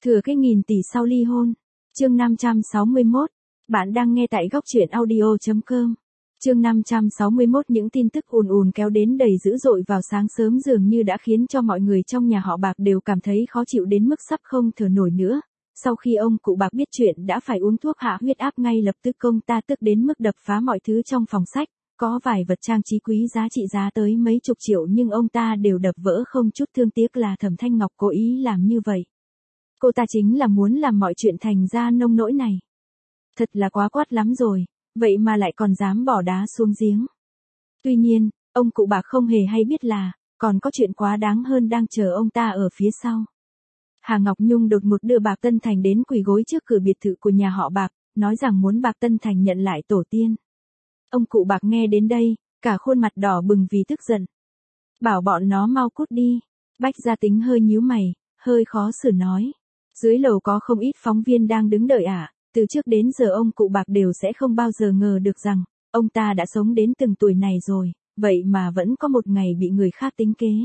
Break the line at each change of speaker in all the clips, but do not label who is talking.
Thừa cái nghìn tỷ sau ly hôn. Chương 561. Bạn đang nghe tại góc truyện audio.com. Chương 561. Những tin tức ùn ùn kéo đến đầy dữ dội vào sáng sớm dường như đã khiến cho mọi người trong nhà họ Bạc đều cảm thấy khó chịu đến mức sắp không thở nổi nữa. Sau khi ông cụ Bạc biết chuyện đã phải uống thuốc hạ huyết áp ngay lập tức, ông ta tức đến mức đập phá mọi thứ trong phòng sách. Có vài vật trang trí quý giá trị giá tới mấy chục triệu nhưng ông ta đều đập vỡ không chút thương tiếc. Là Thẩm Thanh Ngọc cố ý làm như vậy. Cô ta chính là muốn làm mọi chuyện thành ra nông nỗi này. Thật là quá quát lắm rồi, vậy mà lại còn dám bỏ đá xuống giếng. Tuy nhiên, ông cụ Bạc không hề hay biết là, còn có chuyện quá đáng hơn đang chờ ông ta ở phía sau. Hà Ngọc Nhung đột ngột đưa Bạc Tân Thành đến quỳ gối trước cửa biệt thự của nhà họ Bạc, nói rằng muốn Bạc Tân Thành nhận lại tổ tiên. Ông cụ Bạc nghe đến đây, cả khuôn mặt đỏ bừng vì tức giận. Bảo bọn nó mau cút đi. Bách Gia Tính hơi nhíu mày, hơi khó xử nói. Dưới lầu có không ít phóng viên đang đứng đợi ạ. Từ trước đến giờ ông cụ Bạc đều sẽ không bao giờ ngờ được rằng, ông ta đã sống đến từng tuổi này rồi, vậy mà vẫn có một ngày bị người khác tính kế.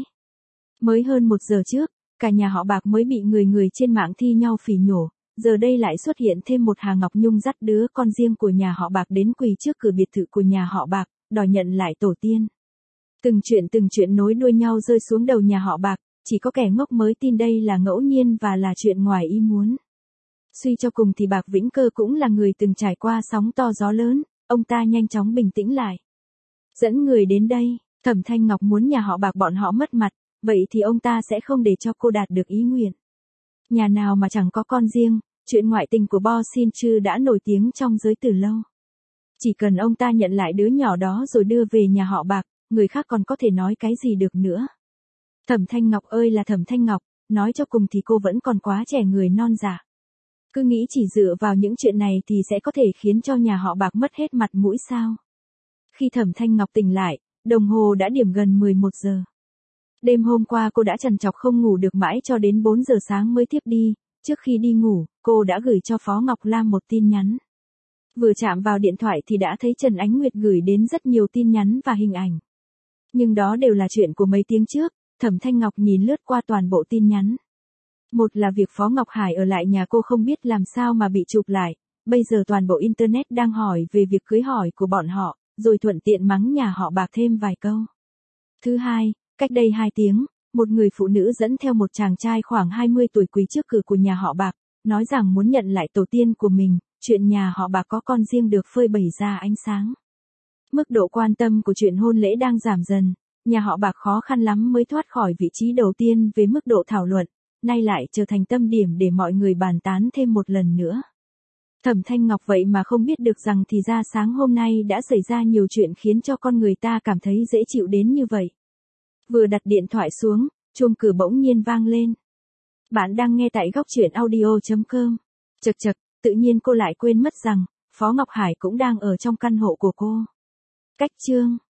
Mới hơn 1 giờ trước, cả nhà họ Bạc mới bị người trên mạng thi nhau phỉ nhổ, giờ đây lại xuất hiện thêm một Hà Ngọc Nhung dắt đứa con riêng của nhà họ Bạc đến quỳ trước cửa biệt thự của nhà họ Bạc, đòi nhận lại tổ tiên. Từng chuyện nối đuôi nhau rơi xuống đầu nhà họ Bạc, chỉ có kẻ ngốc mới tin đây là ngẫu nhiên và là chuyện ngoài ý muốn. Suy cho cùng thì Bạc Vĩnh Cơ cũng là người từng trải qua sóng to gió lớn, ông ta nhanh chóng bình tĩnh lại. Dẫn người đến đây, Thẩm Thanh Ngọc muốn nhà họ Bạc bọn họ mất mặt, vậy thì ông ta sẽ không để cho cô đạt được ý nguyện. Nhà nào mà chẳng có con riêng, chuyện ngoại tình của Bo Xin Chư đã nổi tiếng trong giới từ lâu. Chỉ cần ông ta nhận lại đứa nhỏ đó rồi đưa về nhà họ Bạc, người khác còn có thể nói cái gì được nữa. Thẩm Thanh Ngọc ơi là Thẩm Thanh Ngọc, nói cho cùng thì cô vẫn còn quá trẻ người non dạ. Cứ nghĩ chỉ dựa vào những chuyện này thì sẽ có thể khiến cho nhà họ Bạc mất hết mặt mũi sao. Khi Thẩm Thanh Ngọc tỉnh lại, đồng hồ đã điểm gần 11 giờ. Đêm hôm qua cô đã trằn trọc không ngủ được mãi cho đến 4 giờ sáng mới thiếp đi. Trước khi đi ngủ, cô đã gửi cho Phó Ngọc Lam một tin nhắn. Vừa chạm vào điện thoại thì đã thấy Trần Ánh Nguyệt gửi đến rất nhiều tin nhắn và hình ảnh. Nhưng đó đều là chuyện của mấy tiếng trước. Thẩm Thanh Ngọc nhìn lướt qua toàn bộ tin nhắn. Một là việc Phó Ngọc Hải ở lại nhà cô không biết làm sao mà bị chụp lại, bây giờ toàn bộ Internet đang hỏi về việc cưới hỏi của bọn họ, rồi thuận tiện mắng nhà họ Bạc thêm vài câu. Thứ hai, cách đây 2 tiếng, một người phụ nữ dẫn theo một chàng trai khoảng 20 tuổi quỳ trước cửa của nhà họ Bạc, nói rằng muốn nhận lại tổ tiên của mình, chuyện nhà họ Bạc có con riêng được phơi bày ra ánh sáng. Mức độ quan tâm của chuyện hôn lễ đang giảm dần, nhà họ Bạc khó khăn lắm mới thoát khỏi vị trí đầu tiên về mức độ thảo luận, nay lại trở thành tâm điểm để mọi người bàn tán thêm một lần nữa. Thẩm Thanh Ngọc vậy mà không biết được rằng thì ra sáng hôm nay đã xảy ra nhiều chuyện khiến cho con người ta cảm thấy dễ chịu đến như vậy. Vừa đặt điện thoại xuống, chuông cửa bỗng nhiên vang lên. Bạn đang nghe tại góc truyện audio.com. Chậc chậc, tự nhiên cô lại quên mất rằng, Phó Ngọc Hải cũng đang ở trong căn hộ của cô. Cách chương